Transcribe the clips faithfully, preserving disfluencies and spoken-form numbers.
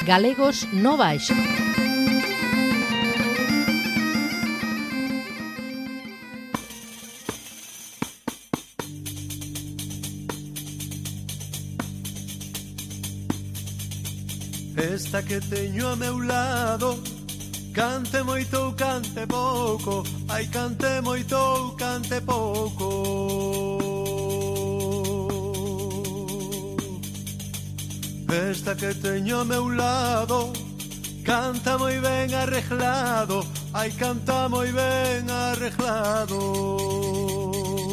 Galegos no Baixo. Esta que teño a meu lado, cante moito ou cante pouco, ai cante moito ou cante pouco. Esta que teño a meu lado, canta moi ben arreglado, ai canta moi ben arreglado.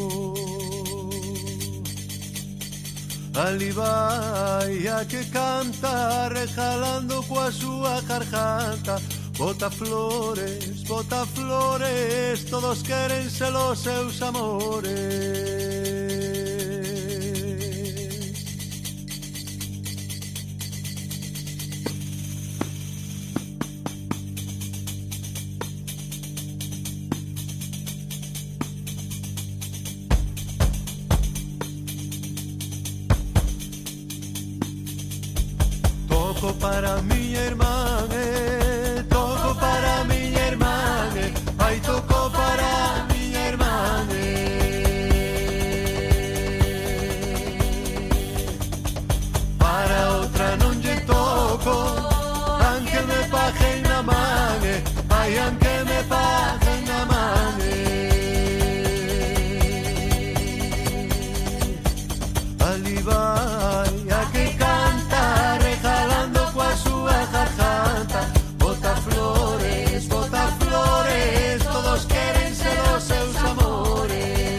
Ali vai a que canta, rejalando coa súa garganta. Bota flores, bota flores, todos queren ser os seus amores. Toco para miña irmán, eh, toco para miña irmán, eh, ai toco para miña irmán, eh. Para outra non lle toco, aunque me paguen na man, eh, ai aunque me paguen na man, eh. Ali vai a que canta, regalando coa súa garganta. Bota flores, bota flores, todos queren ser os seus amores.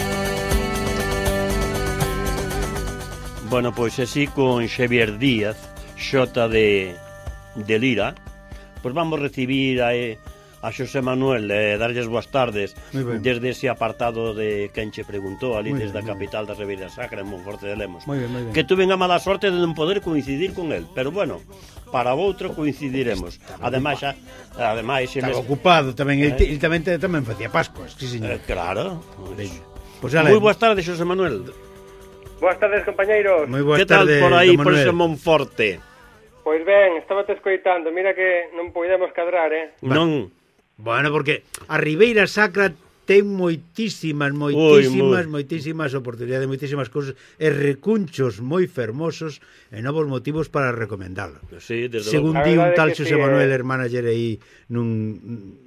Bueno, pois así con Xavier Díaz, Xota de, de Lira, pois vamos recibir a, a Xosé Manuel e eh, darlles boas tardes desde ese apartado de quen che preguntou ali desde a capital da Ribeira Sacra en Monforte de Lemos. Muy bien, muy bien. Que tuve a mala sorte de non poder coincidir con el, pero bueno, para outro coincidiremos. Ademais, xa, ademais Estaba mes... ocupado tamén, eh? el, el tamén, tamén facía Pascuas, sí, señor. eh, Claro. Pues, Pues, pues, moi boas tardes, Xosé Manuel. Boas tardes, compañeiros. Moi boas Que tal tardes, por aí, don por Manuel. ese Monforte? Pois ben, estaba te escoitando. Mira que non podemos cadrar, eh? Non. Bueno, porque a Ribeira Sacra ten moitísimas, moitísimas, Ui, moitísimas oportunidades, moitísimas cousas e recunchos moi fermosos e novos motivos para recomendarlo. Sí, desde Según logo. di un A verdade tal que Xosé sí, Manuel, eh. hermana aí nun,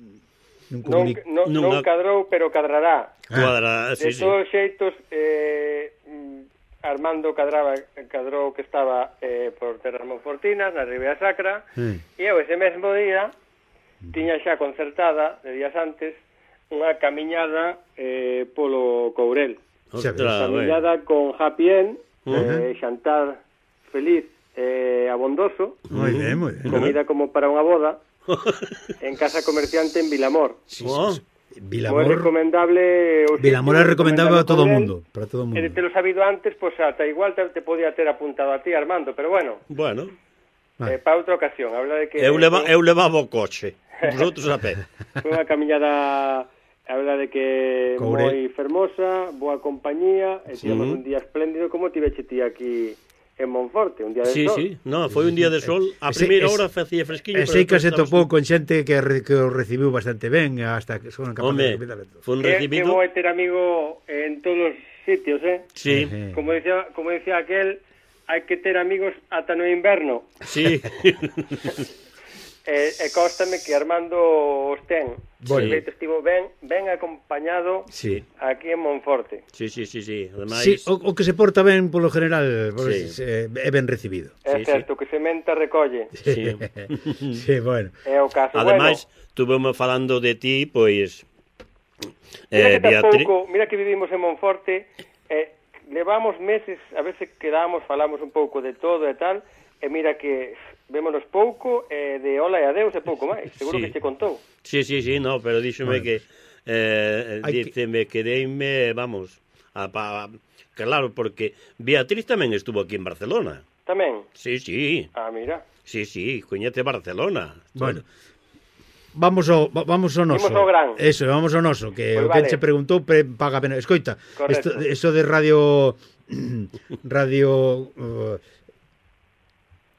nun Non, comunic... non, Non non ha- cadrou, pero cadrará. Cuadra, sí, De sí. todos os xeitos, eh, mm, Armando cadraba, cadrou que estaba eh, por Terras Monfortinas, na Ribeira Sacra, Sí. e eu ese mesmo día tiña xa concertada, de días antes, unha camiñada eh, polo Courel. Ostras, Camiñada con happy end, Uh-huh. eh, xantar feliz e eh, abondoso, Moi ben, moi ben. comida como para unha boda, en casa comerciante en Vilamor. Sí, Oh. sí, sí. Moi Vilamor, recomendable o Vilamor é sitio, recomendable a todo o Courel. mundo, para todo o E de mundo. te lo sabido antes, pois pues, ata igual te, te podía ter apuntado a ti, Armando, pero bueno, Bueno, Vale. eh, para outra ocasión, habla de que eu, leva, foi, eu levaba o coche, vosotros a pé. foi unha camiñada, habla de que Courel. moi fermosa, boa compañía, e tivemos Sí. un día espléndido como tiveche ti aquí en Monforte, un día de Sí, sol. sí, no, foi un día de sol, a Ese- primeira es- hora facía fresquiño. E pero sei que despois se estabas- topou con xente que, re, que o recibiu bastante ben, hasta que son capaces Home, de recibir todo. foi un Que, que recibido. bo é ter amigo en todos os sitios, eh? Sí, Eh, Como decía, como decía aquel, hai que ter amigos ata no inverno. sí. E, e cóstame que Armando os ten. Bueno. De feito, estivo ben, ben acompañado Sí. aquí en Monforte. Sí, sí, sí, sí. Ademais, Sí, o, o que se porta ben polo general Sí. pues, eh, é ben recibido. É Sí, certo, que sementa recolle. Sí. Sí, bueno. É o caso. Ademais, bueno, tuvemos falando de ti, pois mira eh, que Beatriz. tampouco, mira que vivimos en Monforte, eh, levamos meses, a veces quedamos, falamos un pouco de todo e tal, e mira que vémonos pouco, e de hola e adeus e pouco máis. Seguro Sí. que te contou. Sí, sí, sí, no, pero díxome Bueno, que eh, hai que- díceme que deime, vamos, a, pa, claro, porque Beatriz tamén estuvo aquí en Barcelona. Tamén. Sí, sí. Ah, mira. Sí, sí, coñece Barcelona. Bueno. Vamos ao, va- vamos ao noso. Imos ao gran. Eso, vamos ao noso, que o Pois que vale. che preguntou pre, paga pena. Escoita, esto, Correcto. eso de radio radio uh,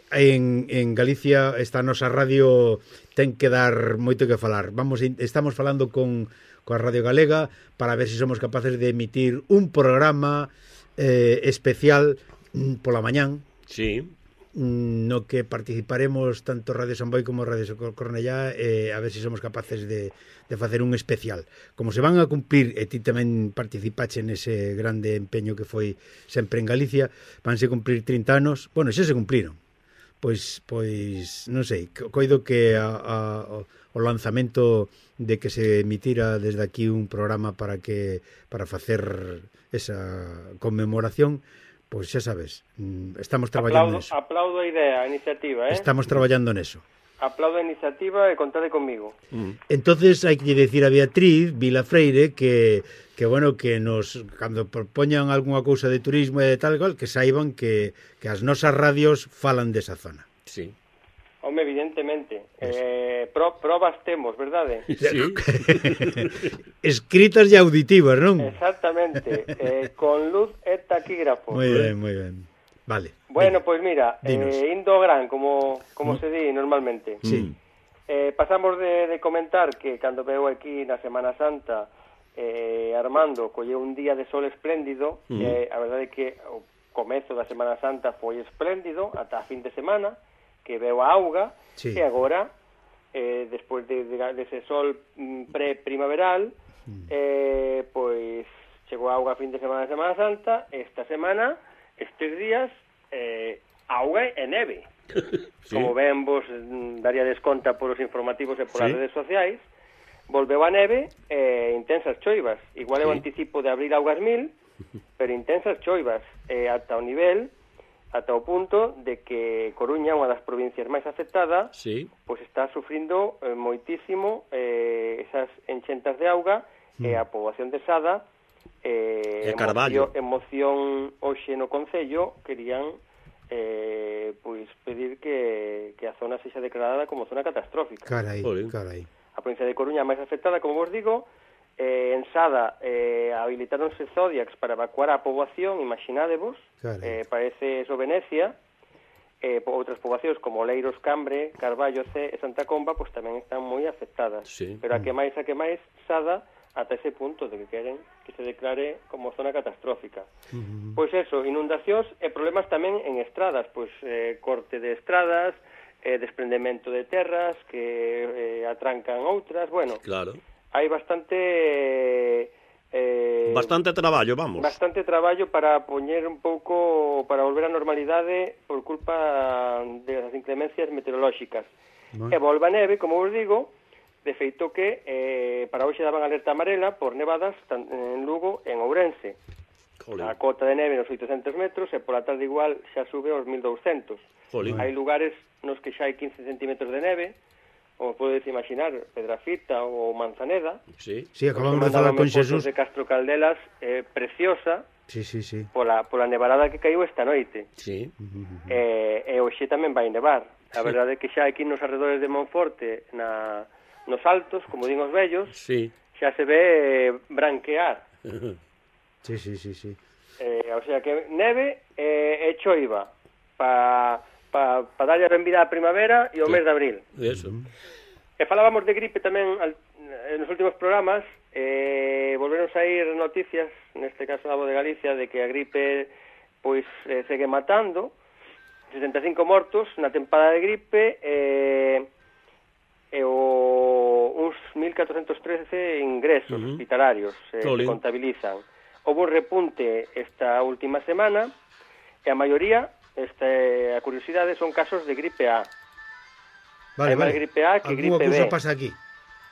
en, en Galicia esta nosa radio ten que dar moito que falar. Vamos, estamos falando con, con a Radio Galega para ver se si somos capaces de emitir un programa eh, especial pola mañán. Sí. No que participaremos tanto Radio Samboy como Radio Cornellá, eh, a ver se si somos capaces de, de facer un especial. Como se van a cumplir, e ti tamén participache nese grande empeño que foi sempre en Galicia, vanse cumplir trinta anos, bueno, xa se cumpliron. Pois, pois non sei, coido que a, a, o lanzamento de que se emitira desde aquí un programa para que para facer esa conmemoración, pois xa sabes, estamos traballando aplaudo, neso. Aplaudo a idea, a iniciativa, eh? Estamos traballando neso. Aplaudo a iniciativa e contade conmigo. Mm. Entonces hai que decir a Beatriz Vila Freire que que bueno, que nos cando propoñan algunha cousa de turismo e de tal cual, que saiban que que as nosas radios falan desa zona. Sí. Home, evidentemente. Eh, pro, probas temos, verdade? Sí. Escritas e auditivas, non? Exactamente. Eh, con luz e taquígrafo. Moi ben, moi ben. Vale. Bueno, venga. pois mira, Dinos. eh, indo ao gran, como, como Mm. se di normalmente. Sí. Eh, pasamos de, de comentar que cando veu aquí na Semana Santa eh, Armando colleu un día de sol espléndido, Mm. eh, a verdade é que o comezo da Semana Santa foi espléndido ata a fin de semana, que veu a auga, Sí. e agora, eh, despois de, de, dese sol mm, pre-primaveral, Mm. eh, pois chegou a auga a fin de semana de Semana Santa, esta semana, estes días, eh, auga e neve. Sí. Como ben vos mm, daríades conta polos informativos e polas Sí. redes sociais, volveu a neve e intensas choivas. Igual é o Sí. anticipo de abrir augas mil, pero intensas choivas, eh, ata o nivel, ata o punto de que Coruña, unha das provincias máis afectadas, Sí. pois está sufrindo eh, moitísimo eh, esas enchentas de auga mm. e a poboación de Sada eh, E Carballo. emoción, emoción hoxe no Concello querían eh, pois pedir que, que a zona sexa declarada como zona catastrófica. Carai, Jolín. carai. A provincia de Coruña máis afectada, como vos digo, eh, en Sada eh, habilitáronse zodiacs para evacuar a poboación, imaginádevos, Carai. eh, parece eso Venecia, eh, po- outras poboacións como Leiros, Cambre, Carballo, C e Santa Comba, pois tamén están moi afectadas. Sí. Pero a que máis, a que máis, Sada, ata ese punto de que queren que se declare como zona catastrófica. Uh-huh. Pois eso, inundacións e problemas tamén en estradas, pois eh, corte de estradas, eh, desprendemento de terras que eh, atrancan outras, bueno, Claro. hai bastante eh, Bastante traballo, vamos. bastante traballo para poñer un pouco para volver á normalidade por culpa das inclemencias meteorolóxicas. Bueno. E volva a neve, como vos digo, de feito que eh, para hoxe daban alerta amarela por nevadas tan, en Lugo e en Ourense. Jolín. A cota de neve nos oitocentos metros e pola tarde igual xa sube aos mil douscentos. Jolín. Hai lugares nos que xa hai quince centímetros de neve, como podedes imaginar, Pedrafita ou Manzaneda. Sí. Sí, acabamos de falar con Xesús. de Castro Caldelas, eh, preciosa, Sí, sí, sí. pola, pola nevarada que caiu esta noite. Sí. E, e hoxe tamén vai nevar. A verdade é que xa aquí nos arredores de Monforte, na, nos altos, como din os vellos, Sí. xa se ve branquear. Sí, sí, sí, sí. Eh, o sea que neve e, e choiva para pa, pa darlle a benvida á primavera e o Sí. mes de abril. Eso. E falábamos de gripe tamén al, nos últimos programas, eh, volveron sair noticias, neste caso na Voz de Galicia, de que a gripe pois eh, segue matando, sesenta e cinco mortos na tempada de gripe, eh, e o, uns mil catrocentos trece ingresos Uh-huh. hospitalarios eh, se Jolín. contabilizan. Houve un repunte esta última semana e a maioría, este, a curiosidade, son casos de gripe A. Vale, Hai máis vale. gripe A que Alguna gripe cousa B. pasa aquí.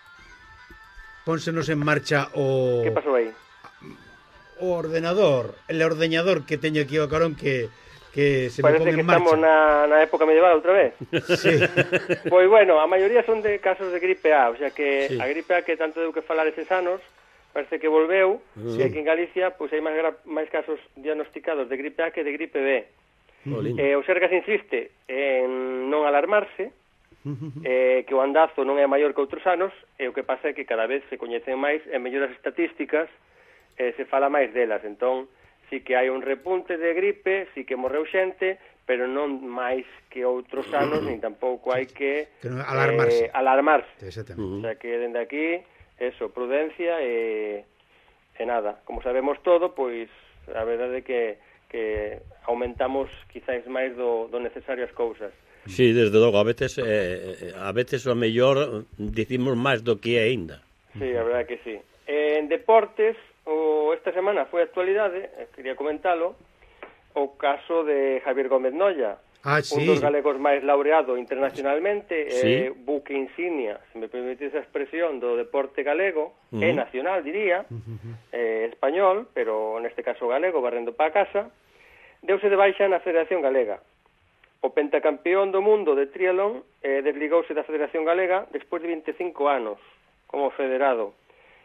Pónsenos en marcha o Que pasou aí? o ordenador, el ordeñador que teño aquí ao carón que que se me Parece pon que en marcha. estamos na, na época medieval outra vez. Sí. Pois bueno, a maioría son de casos de gripe A, o sea que Sí. a gripe A que tanto deu que falar eses anos, parece que volveu, Sí. e aquí en Galicia pois hai máis, gra- máis casos diagnosticados de gripe A que de gripe B. Jolín. Eh, o Sergas insiste en non alarmarse, eh, que o andazo non é maior que outros anos, e o que pasa é que cada vez se coñecen máis e melloras estatísticas, eh, se fala máis delas, entón si que hai un repunte de gripe, si que morreu xente, pero non máis que outros anos, nin tampouco hai que, que non alarmarse. Eh, alarmarse. Exactamente. O sea que dende aquí, eso, prudencia e, e nada. Como sabemos todo, pois a verdade é que, que aumentamos quizáis máis do, do necesario as cousas. Sí, desde logo, a veces eh, a veces o mellor dicimos máis do que é aínda. Sí, a verdade que sí. En deportes, o esta semana foi actualidade, eh, quería comentalo, o caso de Javier Gómez Noya, ah, sí. un dos galegos máis laureado internacionalmente, sí. eh, buque insignia, se me permite esa expresión, do deporte galego, uh -huh. e nacional, diría, uh -huh. eh, español, pero neste caso galego, barrendo para casa, deuse de baixa na Federación Galega. O pentacampeón do mundo de triatlón eh, desligouse da Federación Galega despois de vinte e cinco anos como federado.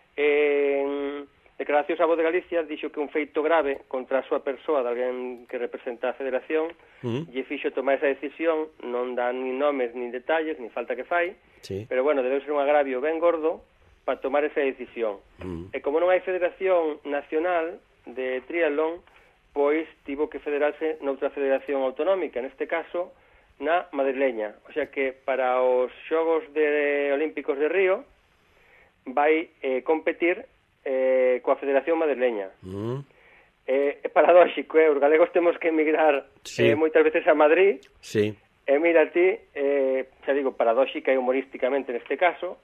En declaracións a Voz de Galicia dixo que un feito grave contra a súa persoa de alguén que representa a Federación uh -huh. lle fixo tomar esa decisión, non dan ni nomes ni detalles, ni falta que fai, sí. pero bueno, debe ser un agravio ben gordo para tomar esa decisión. Uh -huh. E como non hai Federación Nacional de Triatlón, pois tivo que federarse noutra federación autonómica, neste caso na madrileña. O sea que para os Xogos de Olímpicos de Río vai eh, competir eh, coa Federación Madrileña. Mm. Eh, é paradóxico, eh? Os galegos temos que emigrar sí. eh, moitas veces a Madrid. Sí. E mira ti, eh, xa digo, paradóxica e humorísticamente neste caso,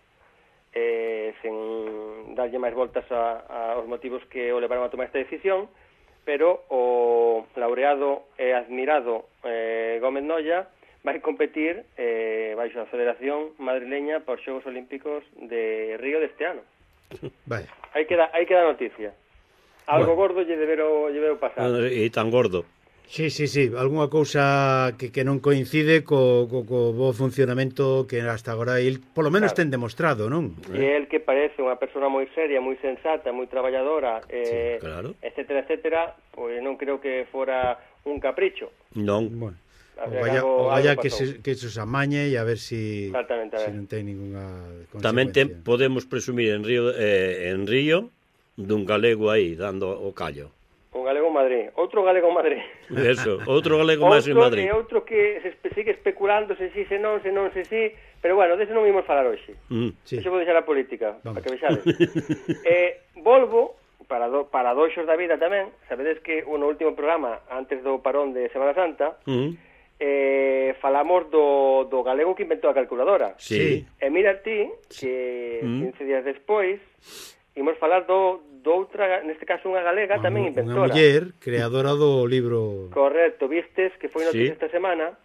eh, sen darlle máis voltas a, aos motivos que o levaron a tomar esta decisión, pero o laureado e admirado eh, Gómez Noya vai competir eh, baixo a Federación Madrileña para os Xogos Olímpicos de Río deste ano. Vale. Aí queda, aí queda a noticia. Algo bueno. gordo lle debero, lle debero pasar. E tan gordo. Sí, sí, sí, algunha cousa que, que non coincide co, co, co bo funcionamento que hasta agora el, polo menos claro. ten demostrado, non? E el que parece unha persona moi seria, moi sensata, moi traballadora, eh, sí, claro. etcétera, etcétera, pois non creo que fora un capricho. Non. Bueno. O vaya, algo, o vaya que, se, que eso se amañe e a ver si, si non ten ninguna consecuencia. Tamén ten, podemos presumir en Río, eh, en Río dun galego aí, dando o callo. Un galego en Madrid. Outro galego en Madrid. Eso, outro galego máis en Madrid. E outro que se sigue especulando se si, se non, se non, se si. Pero bueno, dese non imos falar hoxe. Mm, sí. Deixo vou deixar a política, para que vexades. eh, Volvo, para, do, para doxos da vida tamén, sabedes que no último programa, antes do parón de Semana Santa, mm. eh, falamos do, do galego que inventou a calculadora. Sí. E mira ti, que mm. quince días despois, imos falar do, do outra, neste caso unha galega, ah, tamén inventora. Unha muller, creadora do libro... Correcto, vistes que foi noticia sí. esta semana,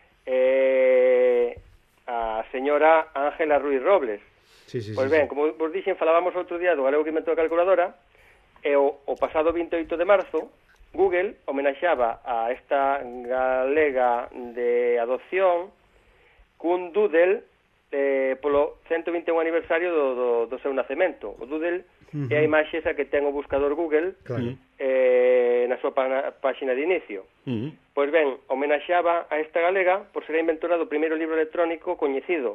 eh, a señora Ángela Ruiz Robles. Sí, sí, pois sí, ben, sí. como vos dixen, falábamos outro día do galego que inventou a calculadora, e o, o pasado vinte e oito de marzo, Google homenaxaba a esta galega de adopción cun doodle eh, polo ciento vinte e un aniversario do, do, do seu nacemento. O doodle uh -huh. é a imaxe esa que ten o buscador Google claro. eh, na súa página de inicio. Uh -huh. Pois ben, homenaxaba a esta galega por ser a inventora do primeiro libro electrónico coñecido.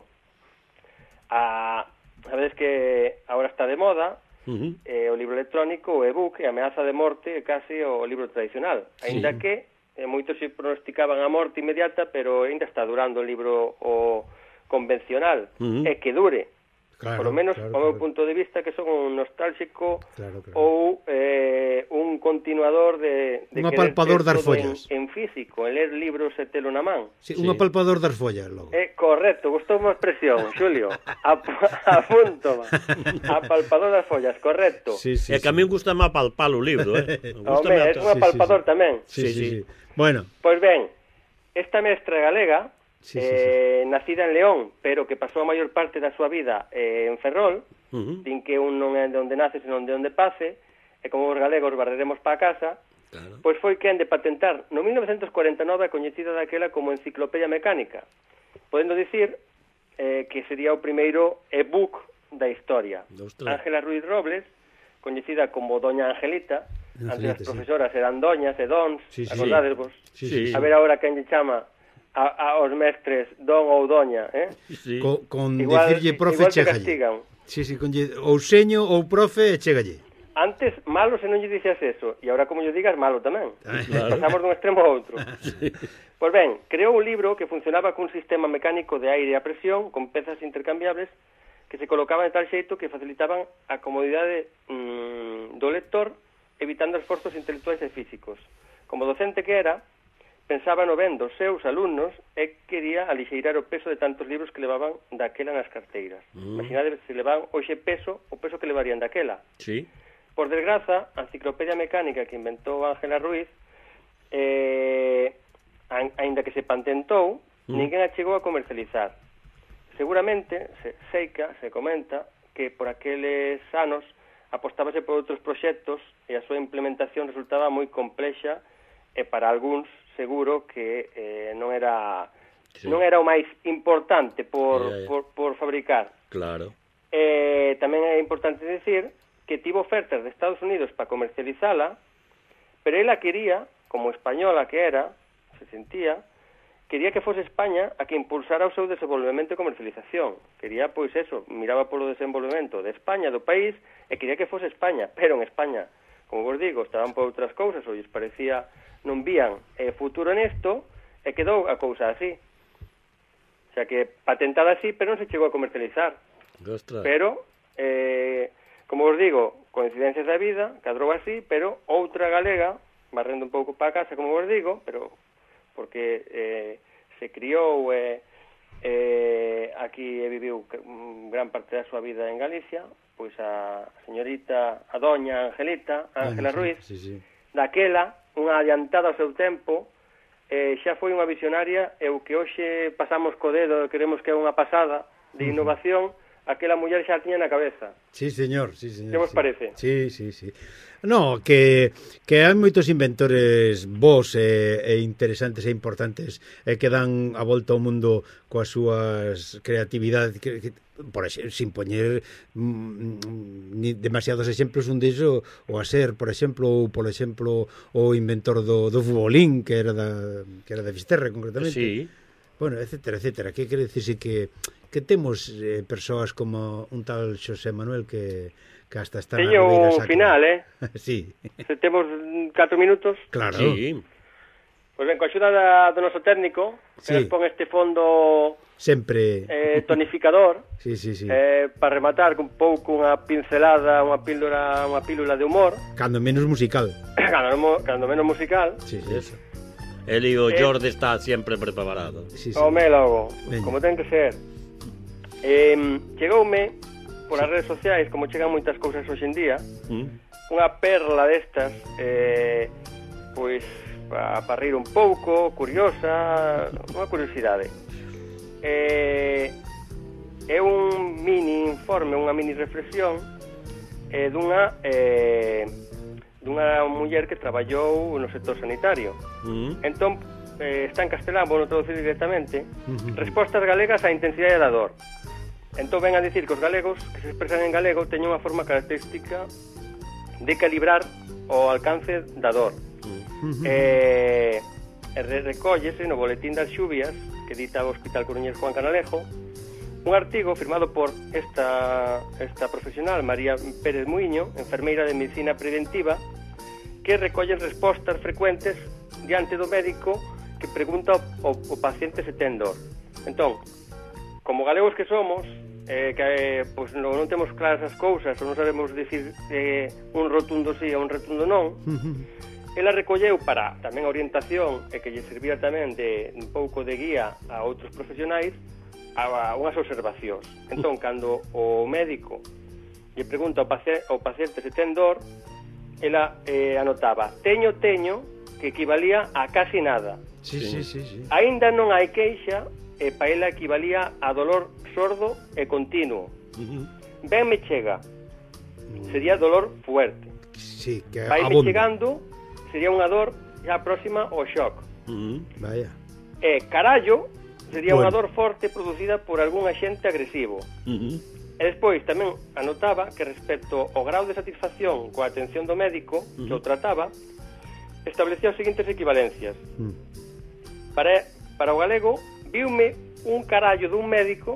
A, sabedes que agora está de moda uh -huh. eh, o libro electrónico, o e-book, e a ameaza de morte é case o libro tradicional. Ainda sí. que eh, moitos se pronosticaban a morte inmediata, pero ainda está durando o libro o convencional, uh -huh. e que dure. Claro, por lo menos, claro, ao meu claro. punto de vista, que son un nostálxico claro, claro. ou eh, un continuador de, de un apalpador das follas en, en físico, en ler libros e telo na man. Sí, sí. Un apalpador das follas, logo. Eh, correcto, gustou má expresión, Xulio. Apunto, apalpador das follas, correcto. Sí, sí, é que sí. A mí gusta má palpar o libro, eh. Home, é un apalpador sí, sí, sí. tamén. Sí, sí, sí, sí. Bueno. Pois ben, esta mestra galega, Sí, sí, eh, sí. nacida en León, pero que pasou a maior parte da súa vida eh, en Ferrol, uh -huh. din que un non é de onde nace, senón de onde pace, e como os galegos barreremos para casa, claro. Pois foi quen de patentar no mil novecentos cuarenta e nove a coñecida daquela como Enciclopedia Mecánica, podendo dicir eh, que sería o primeiro e-book da historia. Ángela Ruiz Robles, coñecida como Doña Angelita, antes as profesoras sí. eran doñas e dons, sí, sí, acordadesvos? Sí, sí, sí. A ver agora quen lle chama A, a os mestres don ou doña, eh? Sí. Co, con igual, dicirlle profe chegalle. Sí, sí, con ou seño ou profe chegalle. antes malo se non lle dicías eso, e agora como lle digas malo tamén. Claro. Pasamos dun extremo a outro. Sí. Pois ben, creou un libro que funcionaba cun sistema mecánico de aire a presión con pezas intercambiables que se colocaban de tal xeito que facilitaban a comodidade mmm, do lector, evitando esforzos intelectuais e físicos. Como docente que era, pensaba no ben dos seus alumnos e quería alixeirar o peso de tantos libros que levaban daquela nas carteiras. Mm. Imaginade se levaban hoxe peso, o peso que levarían daquela. Sí. Por desgraza, a enciclopedia mecánica que inventou Ángela Ruiz, eh, aínda que se patentou, mm. ninguén a chegou a comercializar. Seguramente, se seica, se comenta, que por aqueles anos apostábase por outros proxectos e a súa implementación resultaba moi complexa e para algúns seguro que eh, non era sí. non era o máis importante por, yeah, yeah. por, por fabricar. Claro. Eh, tamén é importante decir que tivo ofertas de Estados Unidos para comercializala, pero ela quería, como española que era, se sentía, quería que fose España a que impulsara o seu desenvolvemento e comercialización. Quería, pois eso, miraba polo desenvolvemento de España, do país, e quería que fose España, pero en España, como vos digo, estaban por outras cousas, ou lles parecía, non vían eh, futuro nesto, e quedou a cousa así. O sea que patentada así, pero non se chegou a comercializar. Ostras. Pero, eh, como vos digo, coincidencias da vida, cadrou así, pero outra galega, barrendo un pouco para casa, como vos digo, pero porque eh, se criou eh, eh, aquí e viviu gran parte da súa vida en Galicia, pois a señorita, a doña Angelita, Ángela Ruiz, sí, sí. daquela, unha adiantada ao seu tempo, eh, xa foi unha visionaria, e o que hoxe pasamos co dedo e queremos que é unha pasada de innovación, aquela muller xa tiña na cabeza. Sí, señor, sí, señor. Que vos sí. parece? Sí, sí, sí. No, que, que hai moitos inventores bons e, e interesantes e importantes e que dan a volta ao mundo coas súas creatividades, que, que, por exemplo, sin poñer mm, ni demasiados exemplos, un deso o a ser, por exemplo, ou por exemplo o inventor do, do futbolín, que era da, que era de Fisterra, concretamente. Sí. Bueno, etcétera, etcétera. Que quere dicirse que que temos eh, persoas como un tal Xosé Manuel que, que hasta está Teño na un final, eh? Sí. Se temos catro minutos. Claro. Sí. Pois ben, coa axuda da, do noso técnico, que Sí. nos pon este fondo Sempre. eh, tonificador, Sí, sí, sí. eh, para rematar con un pouco unha pincelada, unha píldora, unha pílula de humor, Cando menos musical. cando, mo- cando menos musical. Sí, sí. Eso. El e o Eh. Jordi está sempre preparado. Sí, sí. Home, logo, Veña. como ten que ser. Eh, chegoume por as redes sociais, como chegan moitas cousas hoxe en día, ¿Mm? unha perla destas, eh, pois, para pa rir un pouco, curiosa, unha curiosidade. Eh, é un mini informe, unha mini reflexión eh, dunha eh, dunha muller que traballou no sector sanitario. ¿Mm? Entón, eh, está en castelán, vou non traducir directamente, Ujú. respostas galegas á intensidade da dor. Entón ven a dicir que os galegos que se expresan en galego teñen unha forma característica de calibrar o alcance da dor. Ujú. Eh, e re- recóllese no Boletín das Xubias que edita o Hospital Coruñés Juan Canalejo un artigo firmado por esta, esta profesional, María Pérez Muiño, enfermeira de Medicina Preventiva, que recollen respostas frecuentes diante do médico que pregunta ao, ao paciente se ten dor. Entón, como galegos que somos, eh, que eh, pues, non, non temos claras as cousas, ou non sabemos dicir eh, un rotundo sí ou un rotundo non, Ujú. ela recolleu para tamén orientación e que lle servía tamén de un pouco de guía a outros profesionais a, a unhas observacións. Entón, cando o médico lle pregunta ao paciente, ao paciente se ten dor, ela eh, anotaba teño, teño, que equivalía a casi nada. Sí, sí, sí, sí. Aínda non hai queixa, e para ela equivalía a dolor sordo e continuo. ¿Mm? Ben me chega, sería dolor fuerte. Sí, que Vai me abonda. chegando, sería unha dor xa próxima ao shock. ¿Mm? Vaya. E carallo, sería Bueno. unha dor forte producida por algún agente agresivo. ¿Mm? E despois tamén anotaba que respecto ao grau de satisfacción coa atención do médico que o trataba, establecía as seguintes equivalencias. Mm. Para, para o galego, viume un carallo dun médico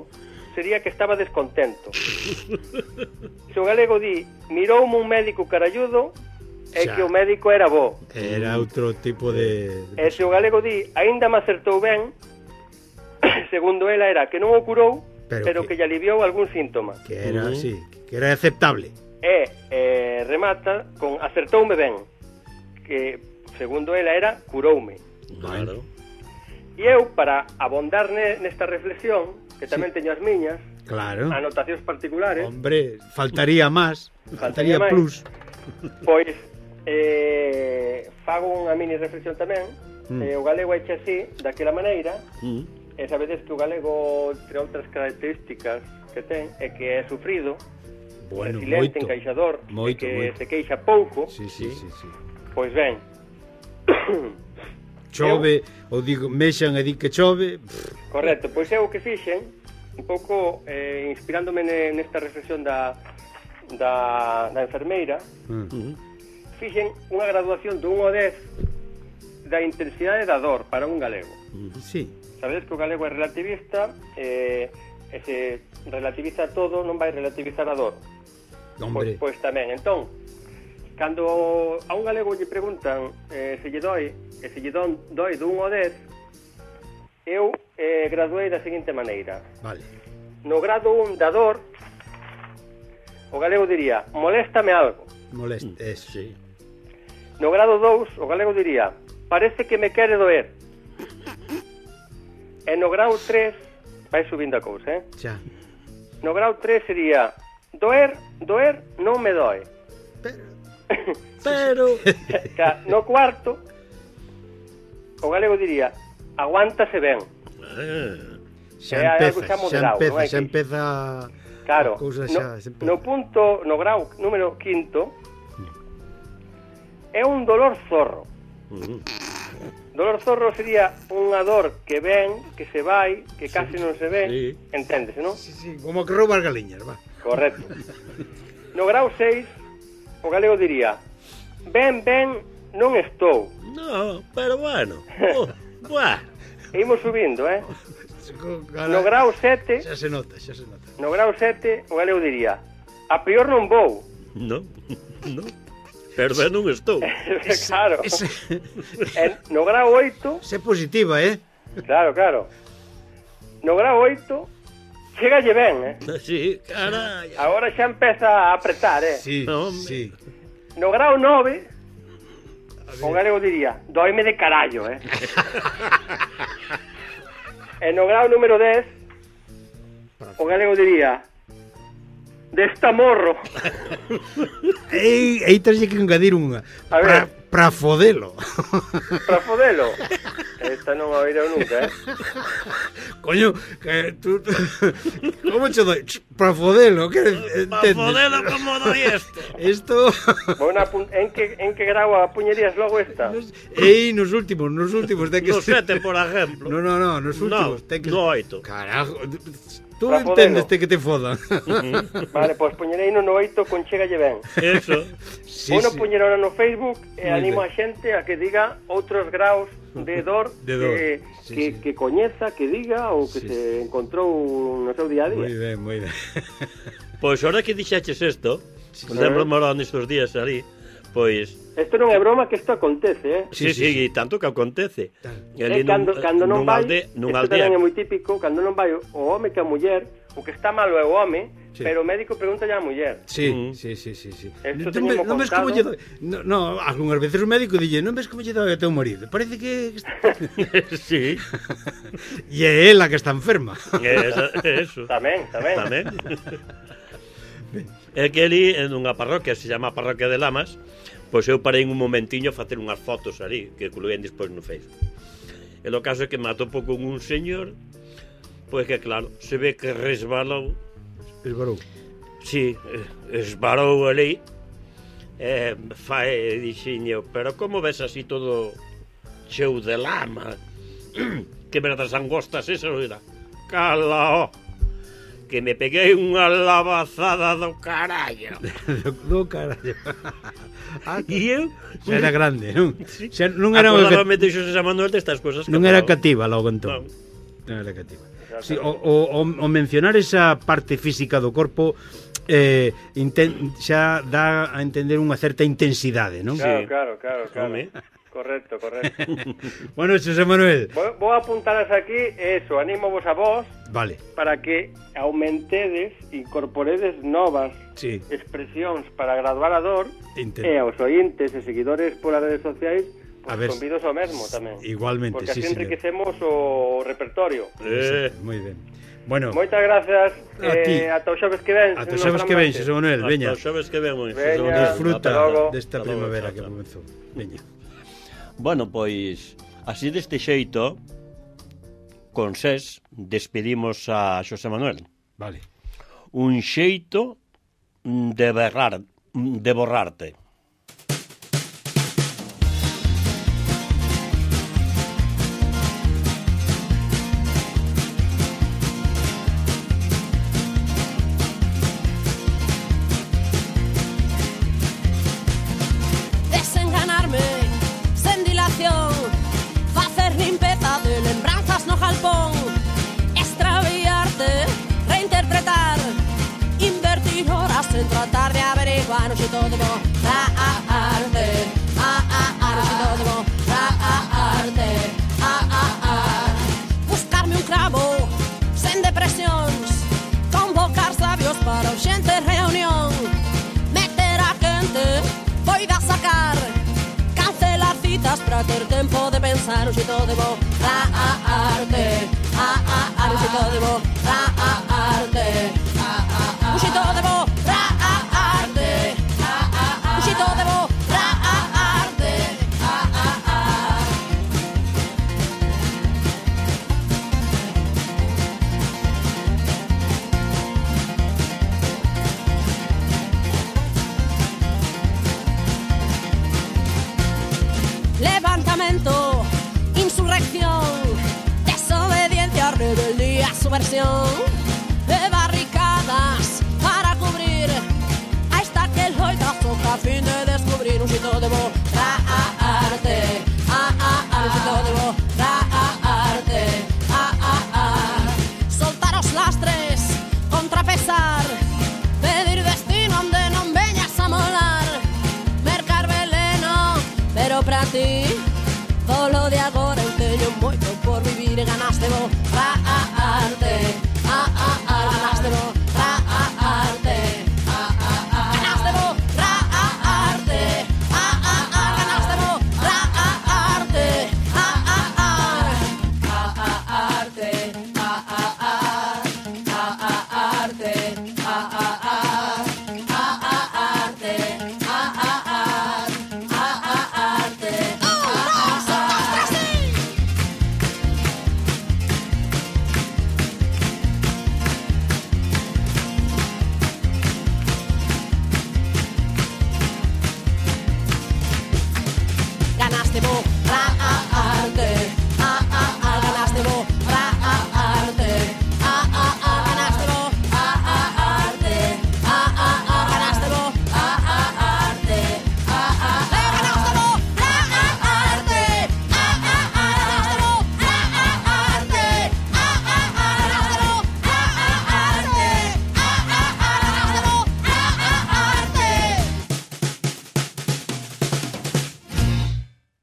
sería que estaba descontento. Se o galego di, miroume un médico caralludo, e Xa. que o médico era bo. Era outro tipo de... E se o galego di, aínda me acertou ben, segundo ela era que non o curou, Pero pero, que- que... lle aliviou algún síntoma. Que era Uh. así, que era aceptable. E eh, remata con acertoume ben, que segundo ela era curoume. Claro. E eu, para abondar ne, nesta reflexión, que tamén teño as miñas, Claro. anotacións particulares, Hombre, faltaría más, faltaría Faltaría máis. plus. pois eh, fago unha mini reflexión tamén. Mm. Eh, o galego é así, daquela maneira, Mm. e sabedes que o galego, entre outras características que ten, é que é sufrido, Bueno, resiliente, moito. encaixador, Moito, e que moito. se queixa pouco. Sí, sí, sí, sí. Pois ben, Chove, ou digo, mexan e di que chove. Pff, correcto, pois eu o que fixen, un pouco eh, inspirándome ne- nesta reflexión da, da, da enfermeira, mm. Mm. fixen unha graduación do un ao dez da intensidade da dor para un galego. Sí, Sabedes que o galego é relativista, eh, e se relativiza todo, non vai relativizar a dor. hombre. Pois, pois tamén, entón, cando a un galego lle preguntan eh, se lle doi, e se lle don, doi do un ao dez, eu eh, graduei da seguinte maneira. Vale. No grado un da dor, o galego diría, moléstame algo. Molesta, eso. Sí. No grado dous, o galego diría, parece que me quere doer. E no grado tres, vai subindo a cousa, eh? Xa. No grado tres sería, doer, doer, non me doe. Pero... Ca- no cuarto, o galego diría, aguántase ben. Ah, Xa É algo empeza, xa xa moderado, non empeza, hai xa que- empeza Claro, a cousa no, xa se empeza. no punto, no grau número quinto, é un dolor zorro. mm. Dolor zorro sería unha dor que ven, que se vai, que casi non se ve, Sí. enténdese, non? Sí, sí, como que rouba as galiñas, va. Correcto. No grau seis, o galego diría, ben, ben, non estou. No, pero bueno. Oh, buah. E imos subindo, eh? Cara, No grau sete, xa se nota, xa se nota. no grau sete, o galego diría, a peor non vou. No, no. Pero ben non estou. Claro. Ese, En, no grau oito, ese positiva, eh? claro, claro. No grau oito, chegalle ben, eh? Sí, caray. Agora xa empeza a apretar, eh? Sí, No, hombre. sí. No grau nove, o galego diría, doime de carallo, eh? E no grau número dez, o galego diría, desta morro. Ei, aí tens que engadir unha A ver. pra, pra fodelo. Para fodelo. Esta non a oireu nunca, eh? Coño, que tú, tú como che doi? Ch, Pra fodelo, que Pa entendes? fodelo como doy esto. Isto Bueno, apun- en que en que grau apuñerías logo esta? Ei, nos últimos, nos últimos ten que No sete, por ejemplo. No, no, no, nos últimos No, ten que no oito. Carajo, tú Pra entendes fodelo. que te fodan. Vale, pois poñerei no oito con chegalle ben. Eso. Sí, Uno sí. puñerona no Facebook e Moi animo ben. a xente a que diga outros graus de dor, De dor, que, sí, que, sí. que coñeza, que diga ou que Sí, se encontrou no seu día a día. Moi ben, moi ben. Pois ahora que dixeches isto, lembro-me ahora nestes días ali, pois... Isto non é broma, que isto acontece, eh? Sí, sí, sí, e tanto que acontece. É cando, cando non vai, alde, nun isto aldea. tamén é moi típico, cando non vai o home que a muller, o que está malo é o home, Sí. pero o médico pregunta a muller. Sí, Mm. sí, sí, sí, sí. Esto Non, teñemos non ves como lle contado. doi? No, no, algunhas veces o médico dille, non ves como lle doi a teu marido? Parece que Sí, e é ela que está enferma. esa, eso. Tamén, tamén. Tamén. É que ali, en unha parroquia, se chama Parroquia de Lamas, pois eu parei un momentiño a facer unhas fotos ali, que colguei despois no Facebook. E o caso é que me atopo con un señor, pois que claro, se ve que resbalou, Esbarou. sí, eh, esbarou ali, e fai, dixiño, pero como ves así todo cheu de lama? Que verdas angostas esas, oira? Cala, que me peguei unha lavazada do carallo. do, do carallo. Ah, E eu... xa era grande, non? Sí. Xa non era unha Acordábame de Xosé Manuel destas cosas que non era falaba. cativa logo entón. Non. Non era cativa. Sí, o, o, o mencionar esa parte física do corpo eh, inten, xa dá a entender unha certa intensidade, non? Claro, Sí. claro, claro, claro. Home. Correcto, correcto. Bueno, Xosé Manuel. Vou, vou apuntaras aquí, eso, animo vos a vos Vale. para que aumentedes, incorporedes novas Sí. expresións para graduar a dor Entendo. e aos ointes e seguidores polas redes sociais, A pues, ver, convidos ao mesmo tamén. igualmente, Porque sí, así señor. enriquecemos o repertorio. Eh, Moi ben. Bueno, Moitas gracias. A ti. Eh, ata o xoves que ven. ata se sabes non que ven, antes. Xosé Manuel, veña. Hasta o xoves que vemos. Veña. Disfruta Hasta logo. desta Hasta logo, primavera chao, que chao. comezou. Veña. Bueno, pois, así deste xeito, con ses, despedimos a Xosé Manuel. Vale. Un xeito de berrar, de borrarte. Desenganarme sen dilación, facer limpeza de lembranzas no jalpón, extraviarte, reinterpretar, invertir horas en tratar de averiguar un xeito de borrarte, ah, ah, ah, un xeito de borrarte, ah, ah, ah. Buscarme un cravo sen depresións, convocar sabios para urxente reunión, meter a quente, voida sacar, cancelar citas para ter tempo de pensar un xeito de borrarte, ah, ah, ah, un xeito de borrarte, ah, ah, ah, un xeito de borrarte, ah, ah, ah, un xeito de borrarte, ah, ah, ah. Levantamento, insurrección, desobediencia, rebeldía, subversión, de barricadas para cubrir a esta que loita soca a fin de descubrir un xeito de borrar.